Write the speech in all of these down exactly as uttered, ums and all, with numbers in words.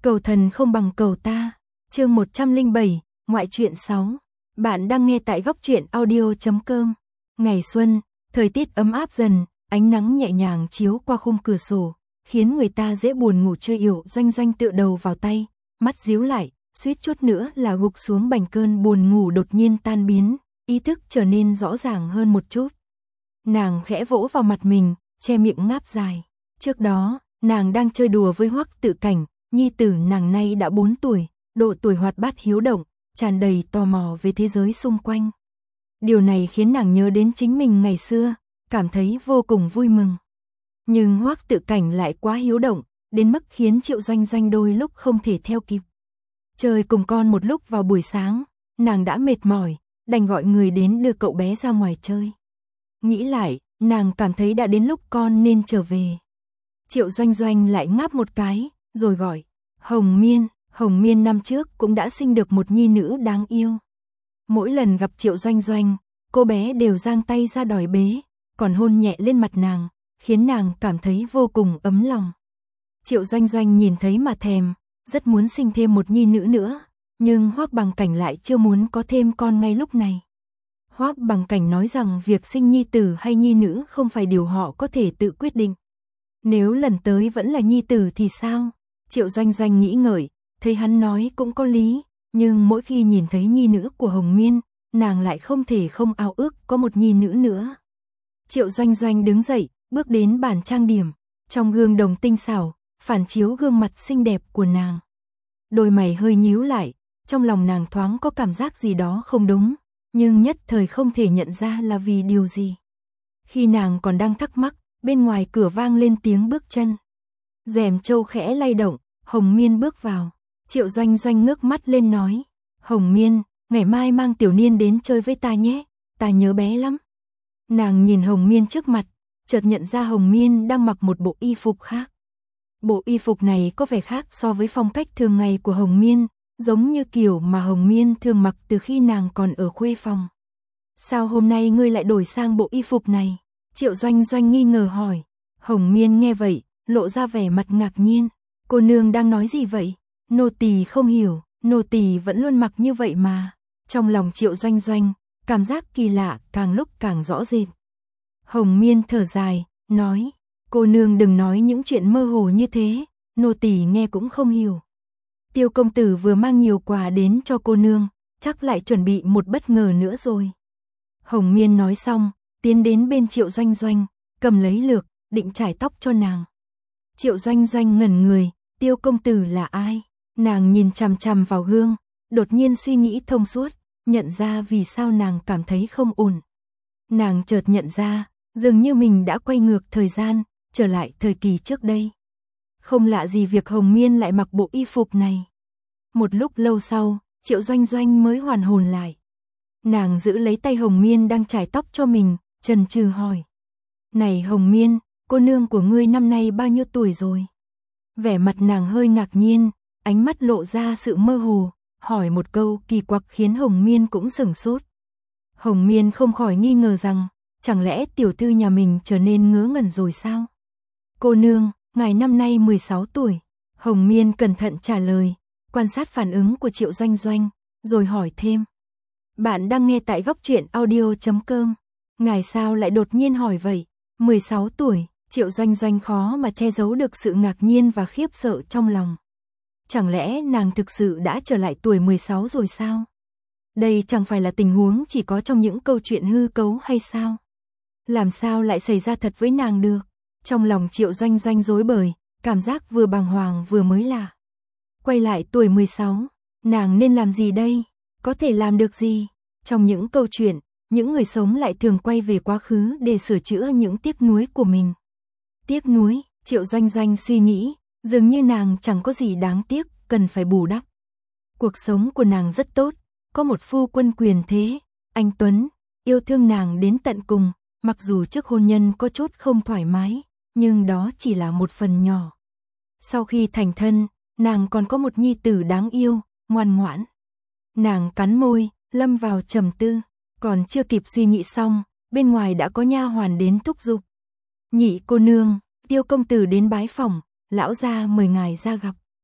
Cầu thần không bằng cầu ta. Chương một trăm lẻ bảy, ngoại truyện sáu. Bạn đang nghe tại góc truyện audio chấm com. Ngày xuân, thời tiết ấm áp dần, ánh nắng nhẹ nhàng chiếu qua khung cửa sổ, khiến người ta dễ buồn ngủ chưa yểu. Doanh Doanh tựa đầu vào tay, mắt díu lại, suýt chút nữa là gục xuống bành. Cơn buồn ngủ đột nhiên tan biến, ý thức trở nên rõ ràng hơn một chút. Nàng khẽ vỗ vào mặt mình, che miệng ngáp dài. Trước đó, nàng đang chơi đùa với Hoắc Tự Cảnh, nhi tử nàng nay đã bốn tuổi, độ tuổi hoạt bát hiếu động, tràn đầy tò mò về thế giới xung quanh. Điều này khiến nàng nhớ đến chính mình ngày xưa, cảm thấy vô cùng vui mừng. Nhưng Hoắc Tự Cảnh lại quá hiếu động, đến mức khiến Triệu Doanh Doanh đôi lúc không thể theo kịp. Chơi cùng con một lúc vào buổi sáng, nàng đã mệt mỏi, đành gọi người đến đưa cậu bé ra ngoài chơi. Nghĩ lại, nàng cảm thấy đã đến lúc con nên trở về. Triệu Doanh Doanh lại ngáp một cái, rồi gọi, Hồng Miên. Hồng Miên năm trước cũng đã sinh được một nhi nữ đáng yêu. Mỗi lần gặp Triệu Doanh Doanh, cô bé đều giang tay ra đòi bế, còn hôn nhẹ lên mặt nàng, khiến nàng cảm thấy vô cùng ấm lòng. Triệu Doanh Doanh nhìn thấy mà thèm, rất muốn sinh thêm một nhi nữ nữa, nhưng Hoắc Bằng Cảnh lại chưa muốn có thêm con ngay lúc này. Hoắc Bằng Cảnh nói rằng việc sinh nhi tử hay nhi nữ không phải điều họ có thể tự quyết định. Nếu lần tới vẫn là nhi tử thì sao? Triệu Doanh Doanh nghĩ ngợi, thấy hắn nói cũng có lý, nhưng mỗi khi nhìn thấy nhi nữ của Hồng Miên, nàng lại không thể không ao ước có một nhi nữ nữa. Triệu Doanh Doanh đứng dậy, bước đến bàn trang điểm, trong gương đồng tinh xảo, phản chiếu gương mặt xinh đẹp của nàng. Đôi mày hơi nhíu lại, trong lòng nàng thoáng có cảm giác gì đó không đúng, nhưng nhất thời không thể nhận ra là vì điều gì. Khi nàng còn đang thắc mắc, bên ngoài cửa vang lên tiếng bước chân. Rèm trâu khẽ lay động, Hồng Miên bước vào. Triệu Doanh Doanh ngước mắt lên nói, Hồng Miên, ngày mai mang Tiểu Niên đến chơi với ta nhé, ta nhớ bé lắm. Nàng nhìn Hồng Miên trước mặt, chợt nhận ra Hồng Miên đang mặc một bộ y phục khác. Bộ y phục này có vẻ khác so với phong cách thường ngày của Hồng Miên, giống như kiểu mà Hồng Miên thường mặc từ khi nàng còn ở khuê phòng. Sao hôm nay ngươi lại đổi sang bộ y phục này? Triệu Doanh Doanh nghi ngờ hỏi. Hồng Miên nghe vậy, lộ ra vẻ mặt ngạc nhiên. Cô nương đang nói gì vậy? Nô tỳ không hiểu, nô tỳ vẫn luôn mặc như vậy mà. Trong lòng Triệu Doanh Doanh, cảm giác kỳ lạ càng lúc càng rõ rệt. Hồng Miên thở dài, nói, cô nương đừng nói những chuyện mơ hồ như thế, nô tỳ nghe cũng không hiểu. Tiêu công tử vừa mang nhiều quà đến cho cô nương, chắc lại chuẩn bị một bất ngờ nữa rồi. Hồng Miên nói xong, tiến đến bên Triệu Doanh Doanh, cầm lấy lược, định chải tóc cho nàng. Triệu Doanh Doanh ngẩn người, Tiêu công tử là ai? Nàng nhìn chằm chằm vào gương, đột nhiên suy nghĩ thông suốt, nhận ra vì sao nàng cảm thấy không ổn. Nàng chợt nhận ra, dường như mình đã quay ngược thời gian, trở lại thời kỳ trước đây. Không lạ gì việc Hồng Miên lại mặc bộ y phục này. Một lúc lâu sau, Triệu Doanh Doanh mới hoàn hồn lại. Nàng giữ lấy tay Hồng Miên đang chải tóc cho mình, chần chừ hỏi. Này Hồng Miên, cô nương của ngươi năm nay bao nhiêu tuổi rồi? Vẻ mặt nàng hơi ngạc nhiên, ánh mắt lộ ra sự mơ hồ, hỏi một câu kỳ quặc khiến Hồng Miên cũng sửng sốt. Hồng Miên không khỏi nghi ngờ rằng, chẳng lẽ tiểu thư nhà mình trở nên ngớ ngẩn rồi sao? Cô nương, ngài năm nay mười sáu tuổi. Hồng Miên cẩn thận trả lời, quan sát phản ứng của Triệu Doanh Doanh, rồi hỏi thêm. Bạn đang nghe tại góc truyện audio chấm com. Ngài sao lại đột nhiên hỏi vậy? mười sáu tuổi, Triệu Doanh Doanh khó mà che giấu được sự ngạc nhiên và khiếp sợ trong lòng. Chẳng lẽ nàng thực sự đã trở lại tuổi mười sáu rồi sao? Đây chẳng phải là tình huống chỉ có trong những câu chuyện hư cấu hay sao? Làm sao lại xảy ra thật với nàng được? Trong lòng Triệu Doanh Doanh rối bời, cảm giác vừa bàng hoàng vừa mới lạ. Quay lại tuổi mười sáu, nàng nên làm gì đây? Có thể làm được gì? Trong những câu chuyện, những người sống lại thường quay về quá khứ để sửa chữa những tiếc nuối của mình. Tiếc nuối, Triệu Doanh Doanh suy nghĩ, dường như nàng chẳng có gì đáng tiếc, cần phải bù đắp. Cuộc sống của nàng rất tốt, có một phu quân quyền thế, anh Tuấn, yêu thương nàng đến tận cùng, mặc dù trước hôn nhân có chút không thoải mái, nhưng đó chỉ là một phần nhỏ. Sau khi thành thân, nàng còn có một nhi tử đáng yêu, ngoan ngoãn. Nàng cắn môi, lâm vào trầm tư, còn chưa kịp suy nghĩ xong, bên ngoài đã có nha hoàn đến thúc giục. Nhị cô nương, Tiêu công tử đến bái phỏng, lão gia mời ngài ra gặp.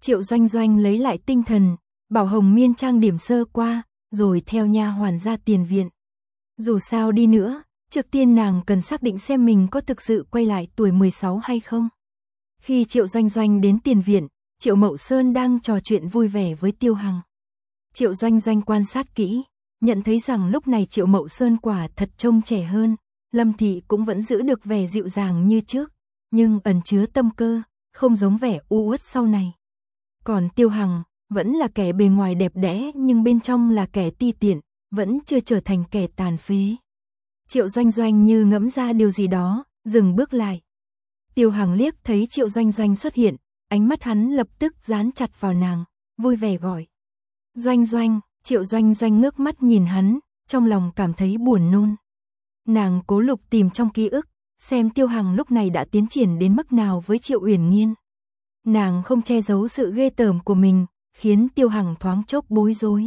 Triệu Doanh Doanh lấy lại tinh thần, bảo Hồng Miên trang điểm sơ qua, rồi theo nha hoàn ra tiền viện. Dù sao đi nữa, trước tiên nàng cần xác định xem mình có thực sự quay lại tuổi mười sáu hay không. Khi Triệu Doanh Doanh đến tiền viện, Triệu Mậu Sơn đang trò chuyện vui vẻ với Tiêu Hằng. Triệu Doanh Doanh quan sát kỹ, nhận thấy rằng lúc này Triệu Mậu Sơn quả thật trông trẻ hơn, Lâm Thị cũng vẫn giữ được vẻ dịu dàng như trước, nhưng ẩn chứa tâm cơ, không giống vẻ u uất sau này. Còn Tiêu Hằng, vẫn là kẻ bề ngoài đẹp đẽ nhưng bên trong là kẻ ti tiện, vẫn chưa trở thành kẻ tàn phế. Triệu Doanh Doanh như ngẫm ra điều gì đó, dừng bước lại. Tiêu Hằng liếc thấy Triệu Doanh Doanh xuất hiện, ánh mắt hắn lập tức dán chặt vào nàng, vui vẻ gọi. Doanh Doanh, Triệu Doanh Doanh ngước mắt nhìn hắn, trong lòng cảm thấy buồn nôn. Nàng cố lục tìm trong ký ức, xem Tiêu Hằng lúc này đã tiến triển đến mức nào với Triệu Uyển Nhiên. Nàng không che giấu sự ghê tởm của mình, khiến Tiêu Hằng thoáng chốc bối rối.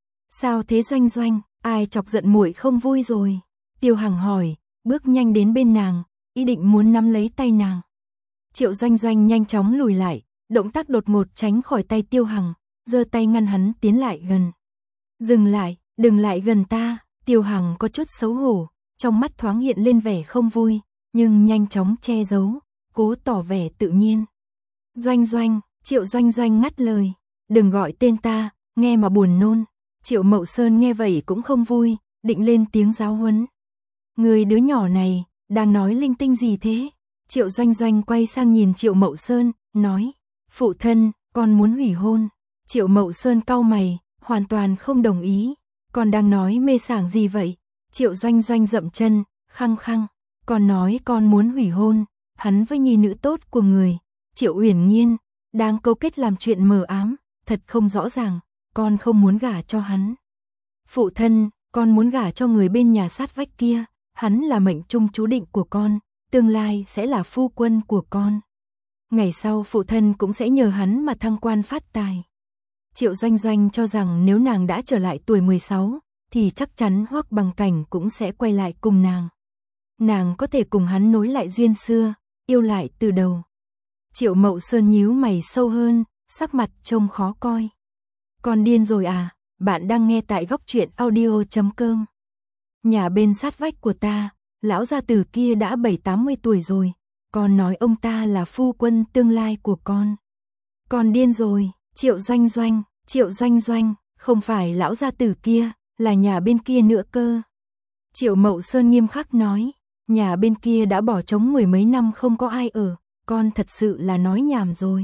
Sao thế Doanh Doanh, ai chọc giận muội không vui rồi? Tiêu Hằng hỏi, bước nhanh đến bên nàng, ý định muốn nắm lấy tay nàng. Triệu Doanh Doanh nhanh chóng lùi lại, động tác đột ngột tránh khỏi tay Tiêu Hằng, giơ tay ngăn hắn tiến lại gần. Dừng lại, đừng lại gần ta. Tiêu Hằng có chút xấu hổ, trong mắt thoáng hiện lên vẻ không vui, nhưng nhanh chóng che giấu, cố tỏ vẻ tự nhiên. Doanh Doanh, Triệu Doanh Doanh ngắt lời, đừng gọi tên ta, nghe mà buồn nôn. Triệu Mậu Sơn nghe vậy cũng không vui, định lên tiếng giáo huấn. Người đứa nhỏ này, đang nói linh tinh gì thế? Triệu Doanh Doanh quay sang nhìn Triệu Mậu Sơn, nói, phụ thân, con muốn hủy hôn. Triệu Mậu Sơn cau mày, hoàn toàn không đồng ý, con đang nói mê sảng gì vậy? Triệu Doanh Doanh dậm chân, khăng khăng, con nói con muốn hủy hôn, hắn với nhi nữ tốt của người, Triệu Uyển Nhiên, đang câu kết làm chuyện mờ ám, thật không rõ ràng, con không muốn gả cho hắn. Phụ thân, con muốn gả cho người bên nhà sát vách kia, hắn là mệnh trung chú định của con, tương lai sẽ là phu quân của con. Ngày sau phụ thân cũng sẽ nhờ hắn mà thăng quan phát tài. Triệu Doanh Doanh cho rằng nếu nàng đã trở lại tuổi mười sáu, thì chắc chắn Hoắc Bằng Cảnh cũng sẽ quay lại cùng nàng. Nàng có thể cùng hắn nối lại duyên xưa, yêu lại từ đầu. Triệu Mậu Sơn nhíu mày sâu hơn, sắc mặt trông khó coi. Con điên rồi à? Bạn đang nghe tại góc truyện audio chấm com. Nhà bên sát vách của ta, lão gia tử kia đã bảy tám mươi tuổi rồi, con nói ông ta là phu quân tương lai của con. Con điên rồi. Triệu Doanh Doanh, Triệu Doanh Doanh, không phải lão gia tử kia, là nhà bên kia nữa cơ. Triệu Mậu Sơn nghiêm khắc nói, nhà bên kia đã bỏ trống mười mấy năm không có ai ở, con thật sự là nói nhảm rồi.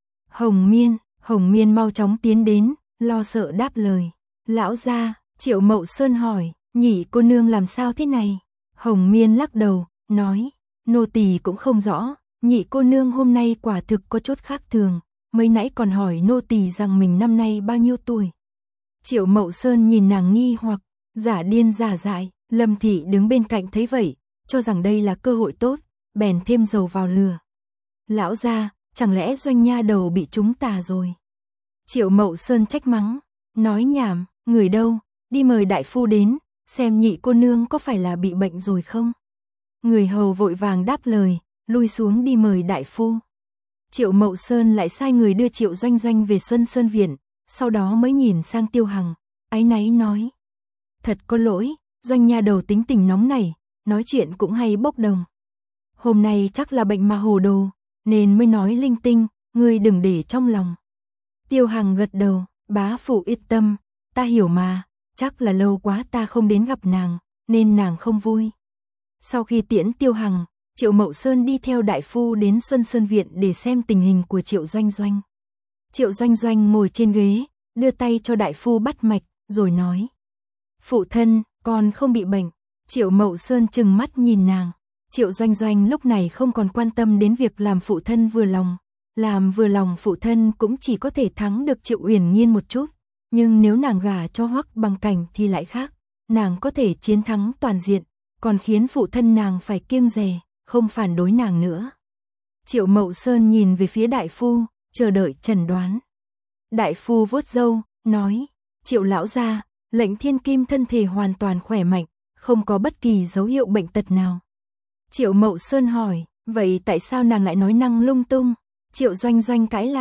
Hồng Miên, Hồng Miên mau chóng tiến đến, lo sợ đáp lời. Lão gia, Triệu Mậu Sơn hỏi, nhị cô nương làm sao thế này? Hồng Miên lắc đầu, nói, nô tỳ cũng không rõ, nhị cô nương hôm nay quả thực có chút khác thường. Mới nãy còn hỏi nô tỳ rằng mình năm nay bao nhiêu tuổi. Triệu Mậu Sơn nhìn nàng nghi hoặc, giả điên giả dại, Lâm Thị đứng bên cạnh thấy vậy, cho rằng đây là cơ hội tốt, bèn thêm dầu vào lửa. Lão gia, chẳng lẽ Doanh nha đầu bị trúng tà rồi? Triệu Mậu Sơn trách mắng, nói nhảm, người đâu, đi mời đại phu đến, xem nhị cô nương có phải là bị bệnh rồi không? Người hầu vội vàng đáp lời, lui xuống đi mời đại phu. Triệu Mậu Sơn lại sai người đưa Triệu Doanh Doanh về Xuân Sơn Viện, sau đó mới nhìn sang Tiêu Hằng, áy náy nói. Thật có lỗi, Doanh nha đầu tính tình nóng nảy, nói chuyện cũng hay bốc đồng. Hôm nay chắc là bệnh mà hồ đồ, nên mới nói linh tinh, ngươi đừng để trong lòng. Tiêu Hằng gật đầu, bá phụ yên tâm, ta hiểu mà, chắc là lâu quá ta không đến gặp nàng, nên nàng không vui. Sau khi tiễn Tiêu Hằng, Triệu Mậu Sơn đi theo đại phu đến Xuân Sơn Viện để xem tình hình của Triệu Doanh Doanh. Triệu Doanh Doanh ngồi trên ghế, đưa tay cho đại phu bắt mạch, rồi nói. Phụ thân, con không bị bệnh. Triệu Mậu Sơn trừng mắt nhìn nàng. Triệu Doanh Doanh lúc này không còn quan tâm đến việc làm phụ thân vừa lòng. Làm vừa lòng phụ thân cũng chỉ có thể thắng được Triệu Uyển Nhiên một chút. Nhưng nếu nàng gả cho Hoắc Bằng Cảnh thì lại khác. Nàng có thể chiến thắng toàn diện, còn khiến phụ thân nàng phải kiêng dè, không phản đối nàng nữa. Triệu Mậu Sơn nhìn về phía đại phu, chờ đợi chẩn đoán. Đại phu vuốt râu, nói, Triệu lão gia, lệnh thiên kim thân thể hoàn toàn khỏe mạnh, không có bất kỳ dấu hiệu bệnh tật nào. Triệu Mậu Sơn hỏi, vậy tại sao nàng lại nói năng lung tung? Triệu Doanh Doanh cãi lại,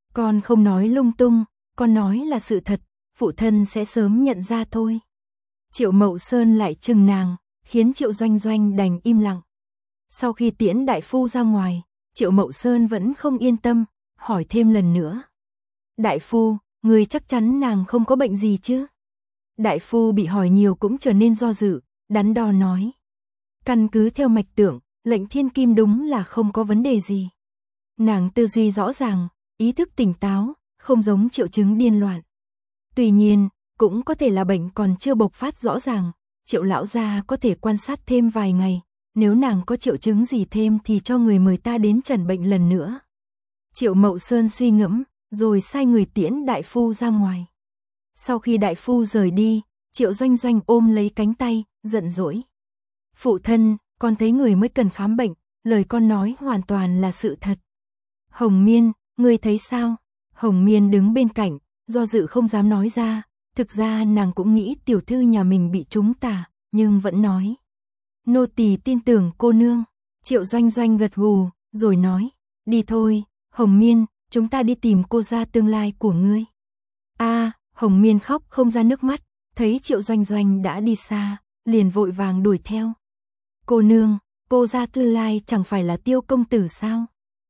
Con không nói lung tung, con nói là sự thật, phụ thân sẽ sớm nhận ra thôi. Triệu Mậu Sơn lại chừng nàng, khiến Triệu Doanh Doanh đành im lặng. Sau khi tiễn đại phu ra ngoài, Triệu Mậu Sơn vẫn không yên tâm, hỏi thêm lần nữa. Đại phu, người chắc chắn nàng không có bệnh gì chứ? Đại phu bị hỏi nhiều cũng trở nên do dự, đắn đo nói. Căn cứ theo mạch tượng, lệnh thiên kim đúng là không có vấn đề gì. Nàng tư duy rõ ràng, ý thức tỉnh táo, không giống triệu chứng điên loạn. Tuy nhiên, cũng có thể là bệnh còn chưa bộc phát rõ ràng, Triệu lão gia có thể quan sát thêm vài ngày, nếu nàng có triệu chứng gì thêm thì cho người mời ta đến chẩn bệnh lần nữa. Triệu Mậu Sơn suy ngẫm, rồi sai người tiễn đại phu ra ngoài. Sau khi đại phu rời đi, Triệu Doanh Doanh ôm lấy cánh tay, giận dỗi. Phụ thân, con thấy người mới cần khám bệnh, lời con nói hoàn toàn là sự thật. Hồng Miên, ngươi thấy sao? Hồng Miên đứng bên cạnh, do dự không dám nói ra, thực ra nàng cũng nghĩ tiểu thư nhà mình bị trúng tà, nhưng vẫn nói. Nô tỳ tin tưởng cô nương. Triệu Doanh Doanh gật gù, rồi nói, đi thôi, Hồng Miên, chúng ta đi tìm cô gia tương lai của ngươi. A, à, Hồng Miên khóc không ra nước mắt, thấy Triệu Doanh Doanh đã đi xa, liền vội vàng đuổi theo. Cô nương, cô gia tương lai chẳng phải là Tiêu công tử sao?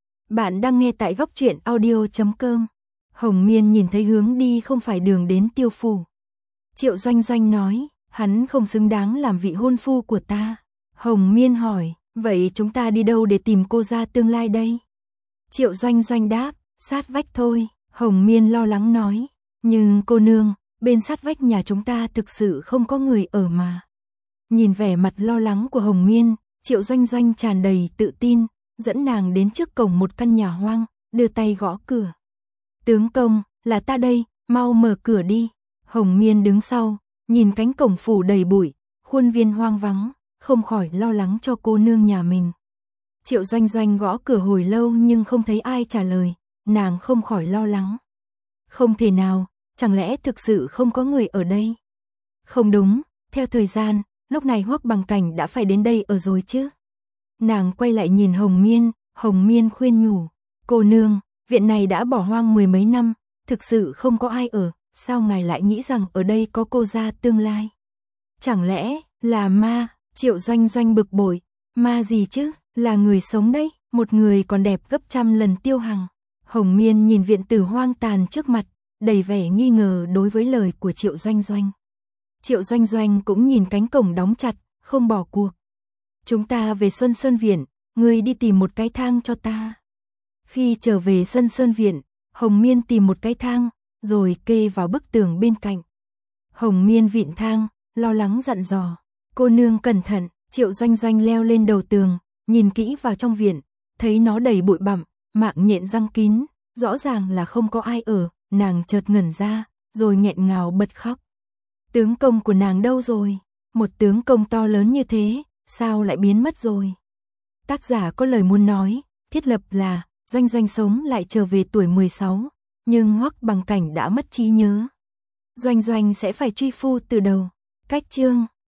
Bạn đang nghe tại góc truyện audio chấm com. Hồng Miên nhìn thấy hướng đi không phải đường đến Tiêu phủ. Triệu Doanh Doanh nói, hắn không xứng đáng làm vị hôn phu của ta. Hồng Miên hỏi, vậy chúng ta đi đâu để tìm cô gia tương lai đây? Triệu Doanh Doanh đáp, sát vách thôi. Hồng Miên lo lắng nói, nhưng cô nương, bên sát vách nhà chúng ta thực sự không có người ở mà. Nhìn vẻ mặt lo lắng của Hồng Miên, Triệu Doanh Doanh tràn đầy tự tin, dẫn nàng đến trước cổng một căn nhà hoang, đưa tay gõ cửa. Tướng công, là ta đây, mau mở cửa đi. Hồng Miên đứng sau, nhìn cánh cổng phủ đầy bụi, khuôn viên hoang vắng, không khỏi lo lắng cho cô nương nhà mình. Triệu Doanh Doanh gõ cửa hồi lâu nhưng không thấy ai trả lời, nàng không khỏi lo lắng. Không thể nào, chẳng lẽ thực sự không có người ở đây? Không đúng, theo thời gian, lúc này Hoắc Bằng Cảnh đã phải đến đây ở rồi chứ. Nàng quay lại nhìn Hồng Miên, Hồng Miên khuyên nhủ, cô nương, viện này đã bỏ hoang mười mấy năm, thực sự không có ai ở, sao ngài lại nghĩ rằng ở đây có cô gia tương lai? Chẳng lẽ là ma? Triệu Doanh Doanh bực bội, ma gì chứ, là người sống đấy, một người còn đẹp gấp trăm lần Tiêu Hằng. Hồng Miên nhìn viện tử hoang tàn trước mặt, đầy vẻ nghi ngờ đối với lời của Triệu Doanh Doanh. Triệu Doanh Doanh cũng nhìn cánh cổng đóng chặt, không bỏ cuộc. Chúng ta về Xuân Sơn Viện, ngươi đi tìm một cái thang cho ta. Khi trở về Xuân Sơn Viện, Hồng Miên tìm một cái thang, rồi kê vào bức tường bên cạnh. Hồng Miên vịn thang, lo lắng dặn dò, cô nương cẩn thận. Triệu Doanh Doanh leo lên đầu tường, nhìn kỹ vào trong viện, thấy nó đầy bụi bặm, mạng nhện răng kín, rõ ràng là không có ai ở, nàng chợt ngẩn ra, rồi nghẹn ngào bật khóc. Tướng công của nàng đâu rồi? Một tướng công to lớn như thế, sao lại biến mất rồi? Tác giả có lời muốn nói, thiết lập là Doanh Doanh sống lại trở về tuổi mười sáu, nhưng Hoắc Bằng Cảnh đã mất trí nhớ. Doanh Doanh sẽ phải truy phu từ đầu. Cách chương